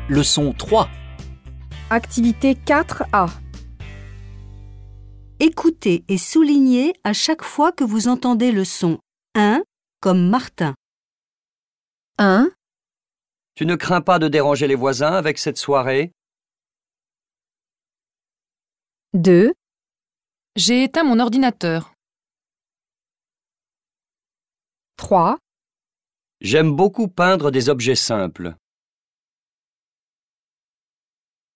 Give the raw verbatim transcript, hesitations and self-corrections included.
Leçon trois. Activité quatre A. Écoutez et soulignez à chaque fois que vous entendez le son un comme Martin. un, Tu ne crains pas de déranger les voisins avec cette soirée? deux, J'ai éteint mon ordinateur. trois, J'aime beaucoup peindre des objets simples.